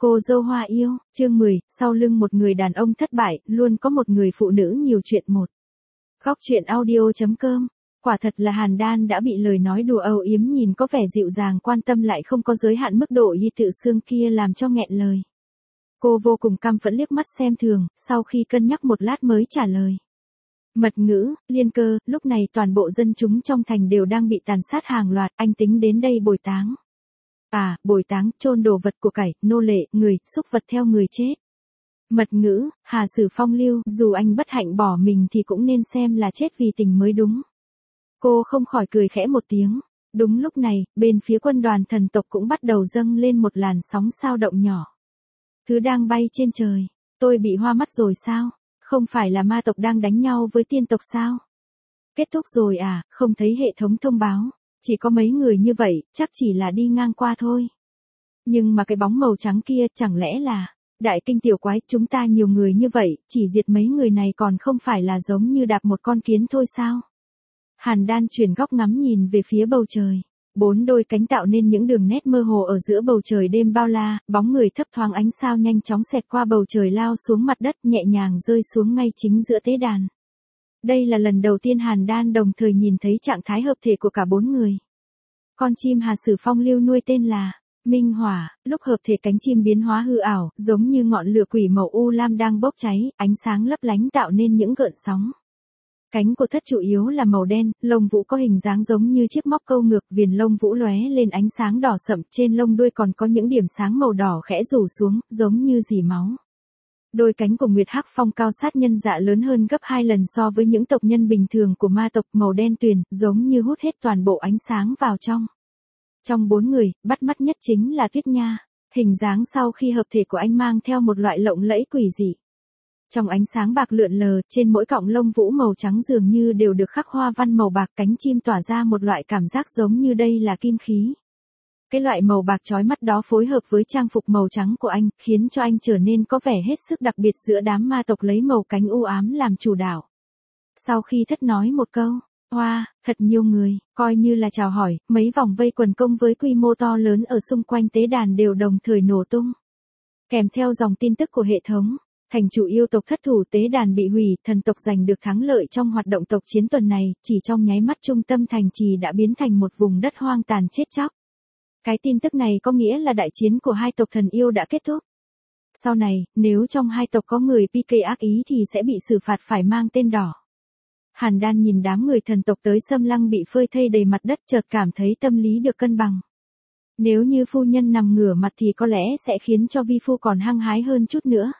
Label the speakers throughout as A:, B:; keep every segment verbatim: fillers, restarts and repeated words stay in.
A: Cô dâu hoa yêu, chương mười, sau lưng một người đàn ông thất bại, luôn có một người phụ nữ nhiều chuyện một. Góc truyện audio.com. Quả thật là Hàn Đan đã bị lời nói đùa âu yếm nhìn có vẻ dịu dàng quan tâm lại không có giới hạn mức độ y tự xương kia làm cho nghẹn lời. Cô vô cùng căm phẫn liếc mắt xem thường, sau khi cân nhắc một lát mới trả lời. Mật ngữ, Liên Cơ, lúc này toàn bộ dân chúng trong thành đều đang bị tàn sát hàng loạt, anh tính đến đây bồi táng. À, bồi táng, chôn đồ vật của cải, nô lệ, người, xúc vật theo người chết. Mật ngữ, Hà Sử Phong lưu, dù anh bất hạnh bỏ mình thì cũng nên xem là chết vì tình mới đúng. Cô không khỏi cười khẽ một tiếng. Đúng lúc này, bên phía quân đoàn thần tộc cũng bắt đầu dâng lên một làn sóng sao động nhỏ. Thứ đang bay trên trời, tôi bị hoa mắt rồi sao? Không phải là ma tộc đang đánh nhau với tiên tộc sao? Kết thúc rồi à, không thấy hệ thống thông báo. Chỉ có mấy người như vậy, chắc chỉ là đi ngang qua thôi. Nhưng mà cái bóng màu trắng kia chẳng lẽ là, đại kinh tiểu quái, chúng ta nhiều người như vậy, chỉ diệt mấy người này còn không phải là giống như đạp một con kiến thôi sao? Hàn Đan chuyển góc ngắm nhìn về phía bầu trời. Bốn đôi cánh tạo nên những đường nét mơ hồ ở giữa bầu trời đêm bao la, bóng người thấp thoáng ánh sao nhanh chóng xẹt qua bầu trời lao xuống mặt đất nhẹ nhàng rơi xuống ngay chính giữa tế đàn. Đây là lần đầu tiên Hàn Đan đồng thời nhìn thấy trạng thái hợp thể của cả bốn người. Con chim Hà Sử Phong lưu nuôi tên là Minh Hỏa, lúc hợp thể cánh chim biến hóa hư ảo, giống như ngọn lửa quỷ màu u lam đang bốc cháy, ánh sáng lấp lánh tạo nên những gợn sóng. Cánh của thất chủ yếu là màu đen, lông vũ có hình dáng giống như chiếc móc câu ngược, viền lông vũ lóe lên ánh sáng đỏ sậm, trên lông đuôi còn có những điểm sáng màu đỏ khẽ rủ xuống, giống như rỉ máu. Đôi cánh của Nguyệt Hắc Phong cao sát nhân dạ lớn hơn gấp hai lần so với những tộc nhân bình thường của ma tộc, màu đen tuyền, giống như hút hết toàn bộ ánh sáng vào trong. Trong bốn người, bắt mắt nhất chính là Tuyết Nha. Hình dáng sau khi hợp thể của anh mang theo một loại lộng lẫy quỷ dị. Trong ánh sáng bạc lượn lờ, trên mỗi cọng lông vũ màu trắng dường như đều được khắc hoa văn màu bạc, cánh chim tỏa ra một loại cảm giác giống như đây là kim khí. Cái loại màu bạc chói mắt đó phối hợp với trang phục màu trắng của anh, khiến cho anh trở nên có vẻ hết sức đặc biệt giữa đám ma tộc lấy màu cánh u ám làm chủ đạo. Sau khi thất nói một câu, hoa, wow, thật nhiều người, coi như là chào hỏi, mấy vòng vây quần công với quy mô to lớn ở xung quanh tế đàn đều đồng thời nổ tung. Kèm theo dòng tin tức của hệ thống, thành chủ yêu tộc thất thủ, tế đàn bị hủy, thần tộc giành được thắng lợi trong hoạt động tộc chiến tuần này, chỉ trong nháy mắt trung tâm thành trì đã biến thành một vùng đất hoang tàn chết chóc. Cái tin tức này có nghĩa là đại chiến của hai tộc thần yêu đã kết thúc. Sau này, nếu trong hai tộc có người pê ca ác ý thì sẽ bị xử phạt phải mang tên đỏ. Hàn Đan nhìn đám người thần tộc tới xâm lăng bị phơi thây đầy mặt đất, chợt cảm thấy tâm lý được cân bằng. Nếu như phu nhân nằm ngửa mặt thì có lẽ sẽ khiến cho vi phu còn hăng hái hơn chút nữa.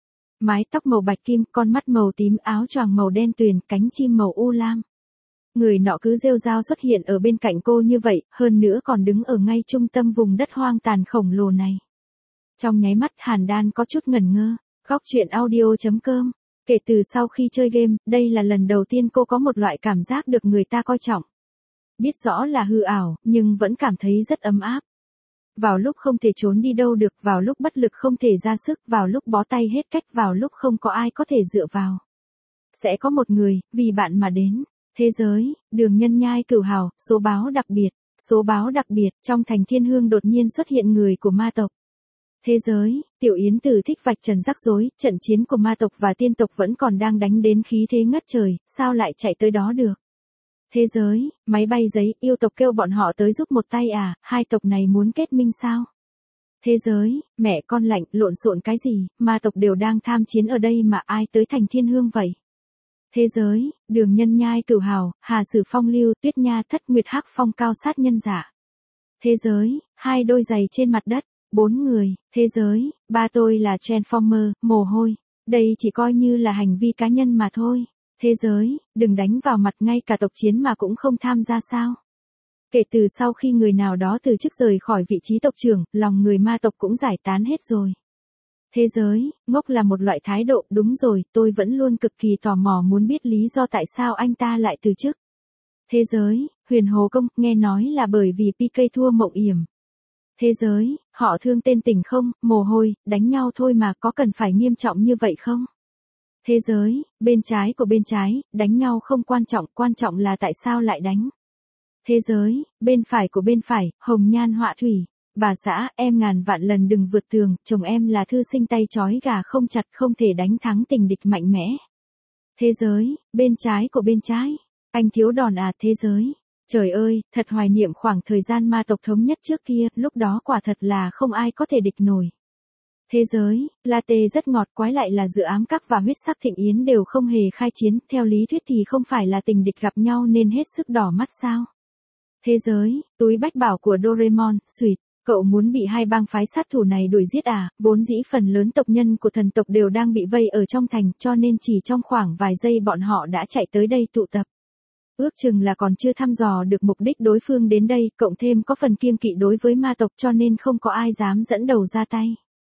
A: Mái tóc màu bạch kim, con mắt màu tím, áo choàng màu đen tuyền, cánh chim màu u lam. Người nọ cứ rêu rao xuất hiện ở bên cạnh cô như vậy, hơn nữa còn đứng ở ngay trung tâm vùng đất hoang tàn khổng lồ này. Trong nháy mắt Hàn Đan có chút ngẩn ngơ. Góc truyện audio.com. Kể từ sau khi chơi game, đây là lần đầu tiên cô có một loại cảm giác được người ta coi trọng. Biết rõ là hư ảo, nhưng vẫn cảm thấy rất ấm áp. Vào lúc không thể trốn đi đâu được, vào lúc bất lực không thể ra sức, vào lúc bó tay hết cách, vào lúc không có ai có thể dựa vào. Sẽ có một người, vì bạn mà đến. Thế giới, Đường Nhân Nhai Cửu Hào, số báo đặc biệt. Số báo đặc biệt, trong thành Thiên Hương đột nhiên xuất hiện người của ma tộc. Thế giới, Tiểu Yến Tử thích vạch trần rắc rối, trận chiến của ma tộc và tiên tộc vẫn còn đang đánh đến khí thế ngất trời, sao lại chạy tới đó được? Thế giới, máy bay giấy, yêu tộc kêu bọn họ tới giúp một tay à, hai tộc này muốn kết minh sao? Thế giới, mẹ con lạnh, lộn xộn cái gì, ma tộc đều đang tham chiến ở đây mà ai tới thành Thiên Hương vậy? Thế giới, Đường Nhân Nhai Cửu Hào, Hà Sử Phong lưu, Tuyết Nha Thất, Nguyệt Hắc Phong cao sát nhân dạ. Thế giới, hai đôi giày trên mặt đất, bốn người. Thế giới, ba tôi là Transformer, mồ hôi. Đây chỉ coi như là hành vi cá nhân mà thôi. Thế giới, đừng đánh vào mặt, ngay cả tộc chiến mà cũng không tham gia sao? Kể từ sau khi người nào đó từ chức rời khỏi vị trí tộc trưởng, lòng người ma tộc cũng giải tán hết rồi. Thế giới, ngốc là một loại thái độ, đúng rồi, tôi vẫn luôn cực kỳ tò mò muốn biết lý do tại sao anh ta lại từ chức. Thế giới, Huyền Hồ Công, nghe nói là bởi vì pê ca thua Mộng Yểm. Thế giới, họ thương tên Tình không, mồ hôi, đánh nhau thôi mà, có cần phải nghiêm trọng như vậy không? Thế giới, bên trái của bên trái, đánh nhau không quan trọng, quan trọng là tại sao lại đánh. Thế giới, bên phải của bên phải, hồng nhan họa thủy. Bà xã, em ngàn vạn lần đừng vượt tường, chồng em là thư sinh tay trói gà không chặt, không thể đánh thắng tình địch mạnh mẽ. Thế giới, bên trái của bên trái. Anh thiếu đòn à, thế giới. Trời ơi, thật hoài niệm khoảng thời gian ma tộc thống nhất trước kia, lúc đó quả thật là không ai có thể địch nổi. Thế giới, latte rất ngọt, quái lại là giữa ám các và huyết sắc thịnh yến đều không hề khai chiến, theo lý thuyết thì không phải là tình địch gặp nhau nên hết sức đỏ mắt sao. Thế giới, túi bách bảo của Doraemon, sweet, cậu muốn bị hai bang phái sát thủ này đuổi giết à, vốn dĩ phần lớn tộc nhân của thần tộc đều đang bị vây ở trong thành cho nên chỉ trong khoảng vài giây bọn họ đã chạy tới đây tụ tập. Ước chừng là còn chưa thăm dò được mục đích đối phương đến đây, cộng thêm có phần kiêng kỵ đối với ma tộc cho nên không có ai dám dẫn đầu ra tay.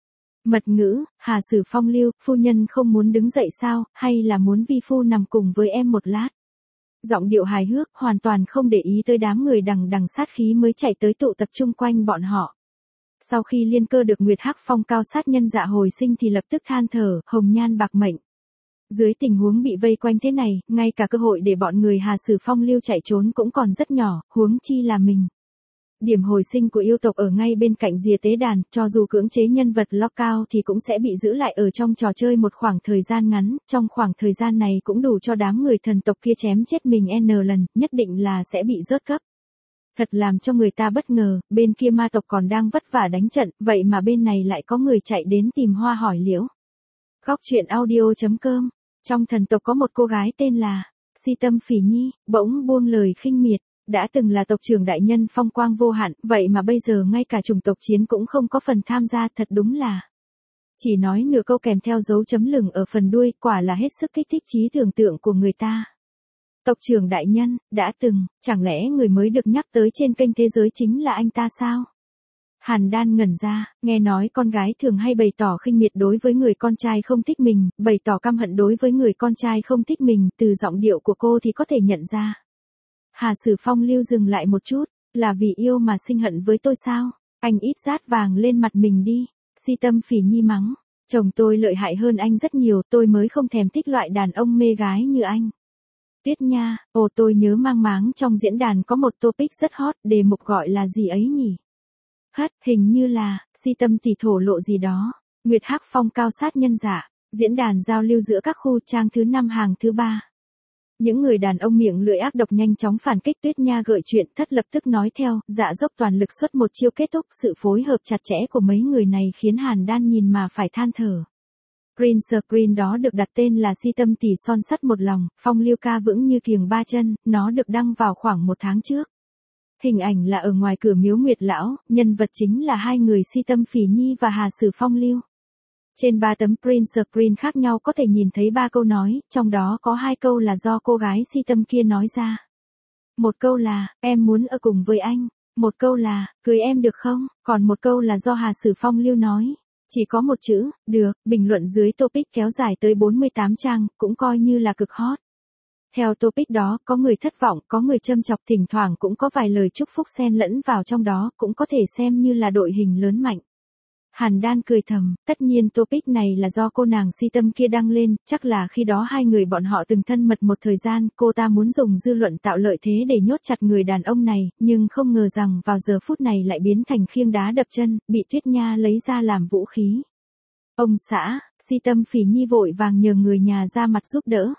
A: Mật ngữ, Hà Sử Phong lưu, phu nhân không muốn đứng dậy sao, hay là muốn vi phu nằm cùng với em một lát. Giọng điệu hài hước, hoàn toàn không để ý tới đám người đằng đằng sát khí mới chạy tới tụ tập chung quanh bọn họ. Sau khi Liên Cơ được Nguyệt Hắc Phong cao sát nhân dạ hồi sinh thì lập tức than thở, hồng nhan bạc mệnh. Dưới tình huống bị vây quanh thế này, ngay cả cơ hội để bọn người Hà Sử Phong lưu chạy trốn cũng còn rất nhỏ, huống chi là mình. Điểm hồi sinh của yêu tộc ở ngay bên cạnh rìa tế đàn, cho dù cưỡng chế nhân vật lockout thì cũng sẽ bị giữ lại ở trong trò chơi một khoảng thời gian ngắn, trong khoảng thời gian này cũng đủ cho đám người thần tộc kia chém chết mình n lần, nhất định là sẽ bị rớt cấp. Thật làm cho người ta bất ngờ, bên kia ma tộc còn đang vất vả đánh trận, vậy mà bên này lại có người chạy đến tìm hoa hỏi liễu. Góc truyện audio chấm com. Trong thần tộc có một cô gái tên là Si Tâm Phỉ Nhi, bỗng buông lời khinh miệt. Đã từng là tộc trưởng đại nhân phong quang vô hạn, vậy mà bây giờ ngay cả chủng tộc chiến cũng không có phần tham gia, thật đúng là. Chỉ nói nửa câu kèm theo dấu chấm lửng ở phần đuôi, quả là hết sức kích thích trí tưởng tượng của người ta. Tộc trưởng đại nhân, đã từng, chẳng lẽ người mới được nhắc tới trên kênh thế giới chính là anh ta sao? Hàn Đan ngẩn ra, nghe nói con gái thường hay bày tỏ khinh miệt đối với người con trai không thích mình, bày tỏ căm hận đối với người con trai không thích mình, từ giọng điệu của cô thì có thể nhận ra. Hà Sử Phong lưu dừng lại một chút, là vì yêu mà sinh hận với tôi sao? Anh ít rát vàng lên mặt mình đi. Si Tâm Phỉ Nhi mắng, chồng tôi lợi hại hơn anh rất nhiều, tôi mới không thèm thích loại đàn ông mê gái như anh. Tuyết Nha, ồ tôi nhớ mang máng trong diễn đàn có một topic rất hot, đề mục gọi là gì ấy nhỉ? Hất, hình như là, Si Tâm tỷ thổ lộ gì đó. Nguyệt Hắc Phong cao sát nhân dạ, diễn đàn giao lưu giữa các khu, trang thứ năm hàng thứ ba. Những người đàn ông miệng lưỡi ác độc nhanh chóng phản kích. Tuyết Nha gợi chuyện, Thất lập tức nói theo, dạ dốc toàn lực xuất một chiêu kết thúc. Sự phối hợp chặt chẽ của mấy người này khiến Hàn Đan nhìn mà phải than thở. Green screen đó được đặt tên là Si Tâm tỷ son sắt một lòng, phong lưu ca vững như kiềng ba chân, nó được đăng vào khoảng một tháng trước. Hình ảnh là ở ngoài cửa miếu Nguyệt Lão, nhân vật chính là hai người Si Tâm Phỉ Nhi và Hà Sử Phong lưu. Trên ba tấm print screen khác nhau có thể nhìn thấy ba câu nói, trong đó có hai câu là do cô gái Si Tâm kia nói ra. Một câu là, em muốn ở cùng với anh. Một câu là, cưới em được không? Còn một câu là do Hà Sử Phong lưu nói. Chỉ có một chữ, được, bình luận dưới topic kéo dài tới bốn mươi tám trang, cũng coi như là cực hot. Theo topic đó, có người thất vọng, có người châm chọc, thỉnh thoảng cũng có vài lời chúc phúc xen lẫn vào trong đó, cũng có thể xem như là đội hình lớn mạnh. Hàn Đan cười thầm, tất nhiên topic này là do cô nàng Si Tâm kia đăng lên, chắc là khi đó hai người bọn họ từng thân mật một thời gian, cô ta muốn dùng dư luận tạo lợi thế để nhốt chặt người đàn ông này, nhưng không ngờ rằng vào giờ phút này lại biến thành khiêng đá đập chân, bị Tuyết Nha lấy ra làm vũ khí. Ông xã, Si Tâm Phỉ Nhi vội vàng nhờ người nhà ra mặt giúp đỡ.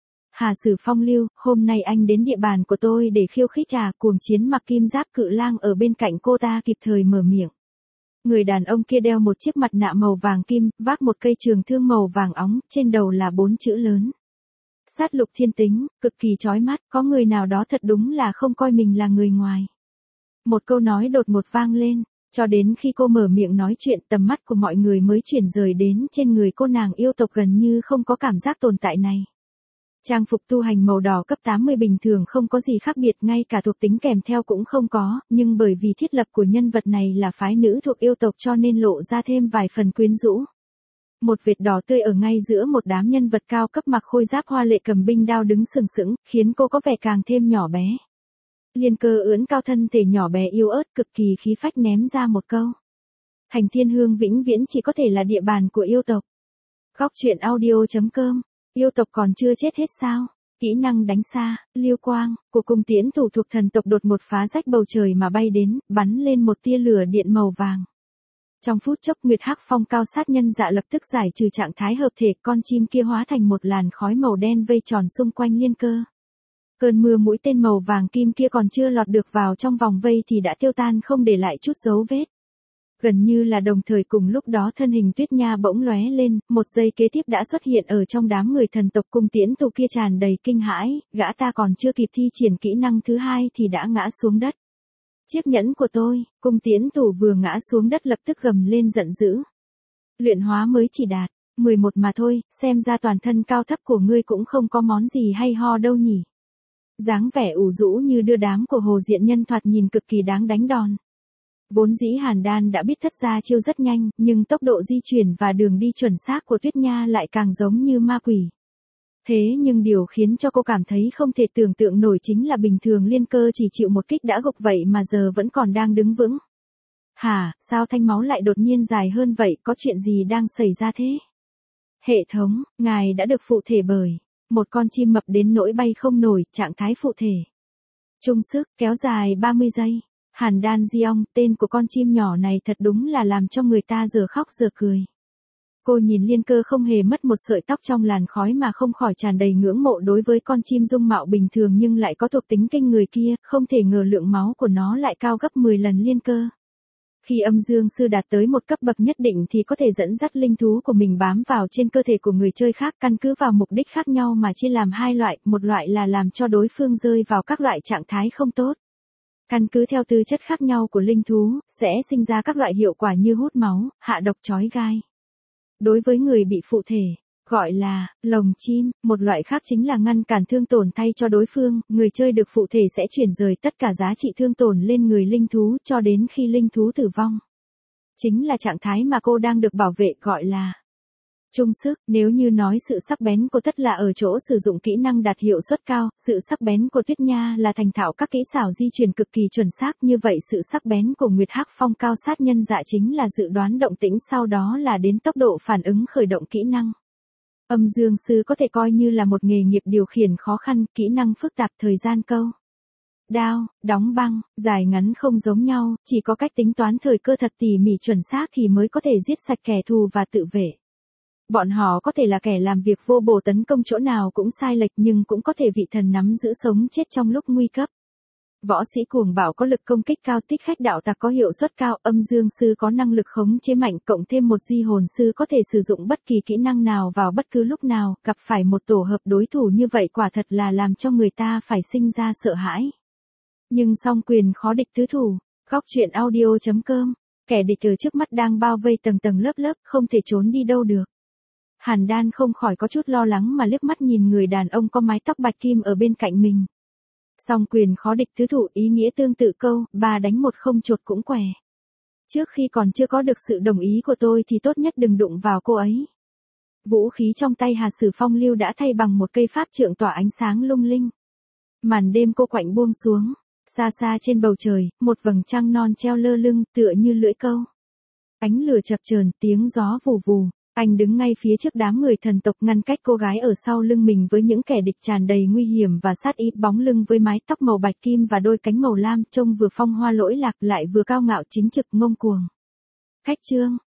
A: Hà Sử Phong lưu, hôm nay anh đến địa bàn của tôi để khiêu khích à? Cuồng Chiến mặc kim giáp cự lang ở bên cạnh cô ta kịp thời mở miệng. Người đàn ông kia đeo một chiếc mặt nạ màu vàng kim, vác một cây trường thương màu vàng óng, trên đầu là bốn chữ lớn. Sát lục thiên tính, cực kỳ chói mắt, có người nào đó thật đúng là không coi mình là người ngoài. Một câu nói đột ngột vang lên, cho đến khi cô mở miệng nói chuyện tầm mắt của mọi người mới chuyển rời đến trên người cô nàng yêu tộc gần như không có cảm giác tồn tại này. Trang phục tu hành màu đỏ cấp tám mươi bình thường không có gì khác biệt, ngay cả thuộc tính kèm theo cũng không có, nhưng bởi vì thiết lập của nhân vật này là phái nữ thuộc yêu tộc cho nên lộ ra thêm vài phần quyến rũ. Một vệt đỏ tươi ở ngay giữa một đám nhân vật cao cấp mặc khôi giáp hoa lệ cầm binh đao đứng sừng sững, khiến cô có vẻ càng thêm nhỏ bé. Liên Cơ ưỡn cao thân thể nhỏ bé yếu ớt cực kỳ khí phách ném ra một câu. Thành Thiên Hương vĩnh viễn chỉ có thể là địa bàn của yêu tộc. Góc truyện audio chấm com. Yêu tộc còn chưa chết hết sao? Kỹ năng đánh xa, liêu quang, của cung tiễn thủ thuộc thần tộc đột một phá rách bầu trời mà bay đến, bắn lên một tia lửa điện màu vàng. Trong phút chốc Nguyệt Hắc Phong cao sát nhân dạ lập tức giải trừ trạng thái hợp thể, con chim kia hóa thành một làn khói màu đen vây tròn xung quanh Liên Cơ. Cơn mưa mũi tên màu vàng kim kia còn chưa lọt được vào trong vòng vây thì đã tiêu tan không để lại chút dấu vết. Gần như là đồng thời cùng lúc đó thân hình Tuyết Nha bỗng lóe lên, một giây kế tiếp đã xuất hiện ở trong đám người thần tộc cung tiễn thủ kia tràn đầy kinh hãi, gã ta còn chưa kịp thi triển kỹ năng thứ hai thì đã ngã xuống đất. Chiếc nhẫn của tôi, cung tiễn thủ vừa ngã xuống đất lập tức gầm lên giận dữ. Luyện hóa mới chỉ đạt mười một mà thôi, xem ra toàn thân cao thấp của ngươi cũng không có món gì hay ho đâu nhỉ. Dáng vẻ ủ rũ như đưa đám của Hồ Diện Nhân thoạt nhìn cực kỳ đáng đánh đòn. Vốn dĩ Hàn Đan đã biết thất gia chiêu rất nhanh, nhưng tốc độ di chuyển và đường đi chuẩn xác của Tuyết Nha lại càng giống như ma quỷ. Thế nhưng điều khiến cho cô cảm thấy không thể tưởng tượng nổi chính là bình thường Liên Cơ chỉ chịu một kích đã gục vậy mà giờ vẫn còn đang đứng vững. Hả, sao thanh máu lại đột nhiên dài hơn vậy, có chuyện gì đang xảy ra thế? Hệ thống, ngài đã được phụ thể bởi một con chim mập đến nỗi bay không nổi, trạng thái phụ thể. Trung sức, kéo dài ba mươi giây. Hàn Đan Diong, tên của con chim nhỏ này thật đúng là làm cho người ta giờ khóc giờ cười. Cô nhìn Liên Cơ không hề mất một sợi tóc trong làn khói mà không khỏi tràn đầy ngưỡng mộ đối với con chim dung mạo bình thường nhưng lại có thuộc tính kinh người kia, không thể ngờ lượng máu của nó lại cao gấp mười lần Liên Cơ. Khi âm dương sư đạt tới một cấp bậc nhất định thì có thể dẫn dắt linh thú của mình bám vào trên cơ thể của người chơi khác, căn cứ vào mục đích khác nhau mà chia làm hai loại, một loại là làm cho đối phương rơi vào các loại trạng thái không tốt. Căn cứ theo tư chất khác nhau của linh thú, sẽ sinh ra các loại hiệu quả như hút máu, hạ độc chói gai. Đối với người bị phụ thể, gọi là lồng chim, một loại khác chính là ngăn cản thương tổn thay cho đối phương, người chơi được phụ thể sẽ chuyển rời tất cả giá trị thương tổn lên người linh thú cho đến khi linh thú tử vong. Chính là trạng thái mà cô đang được bảo vệ, gọi là trung sức. Nếu như nói sự sắc bén của Tất là ở chỗ sử dụng kỹ năng đạt hiệu suất cao, sự sắc bén của Tuyết Nha là thành thạo các kỹ xảo di chuyển cực kỳ chuẩn xác, như vậy sự sắc bén của Nguyệt Hắc Phong cao sát nhân dạ chính là dự đoán động tĩnh, sau đó là đến tốc độ phản ứng khởi động kỹ năng. Âm dương sư có thể coi như là một nghề nghiệp điều khiển khó khăn, kỹ năng phức tạp, thời gian câu đao, đóng băng, dài ngắn không giống nhau, chỉ có cách tính toán thời cơ thật tỉ mỉ chuẩn xác thì mới có thể giết sạch kẻ thù và tự vệ. Bọn họ có thể là kẻ làm việc vô bổ tấn công chỗ nào cũng sai lệch nhưng cũng có thể vị thần nắm giữ sống chết trong lúc nguy cấp. Võ sĩ cuồng bạo có lực công kích cao, tích khách đạo tặc có hiệu suất cao, âm dương sư có năng lực khống chế mạnh, cộng thêm một di hồn sư có thể sử dụng bất kỳ kỹ năng nào vào bất cứ lúc nào, gặp phải một tổ hợp đối thủ như vậy quả thật là làm cho người ta phải sinh ra sợ hãi. Nhưng song quyền khó địch tứ thủ. Góc truyện audio chấm com, kẻ địch ở trước mắt đang bao vây tầng tầng lớp lớp, không thể trốn đi đâu được. Hàn Đan không khỏi có chút lo lắng mà liếc mắt nhìn người đàn ông có mái tóc bạch kim ở bên cạnh mình. Song quyền khó địch tứ thủ, ý nghĩa tương tự câu, ba đánh một không chột cũng què. Trước khi còn chưa có được sự đồng ý của tôi thì tốt nhất đừng đụng vào cô ấy. Vũ khí trong tay Hà Sử Phong Lưu đã thay bằng một cây pháp trượng tỏa ánh sáng lung linh. Màn đêm cô quạnh buông xuống, xa xa trên bầu trời, một vầng trăng non treo lơ lưng, tựa như lưỡi câu. Ánh lửa chập chờn, tiếng gió vù vù. Anh đứng ngay phía trước đám người thần tộc ngăn cách cô gái ở sau lưng mình với những kẻ địch tràn đầy nguy hiểm và sát ý, bóng lưng với mái tóc màu bạch kim và đôi cánh màu lam, trông vừa phong hoa lỗi lạc lại vừa cao ngạo chính trực ngông cuồng. Khách trương,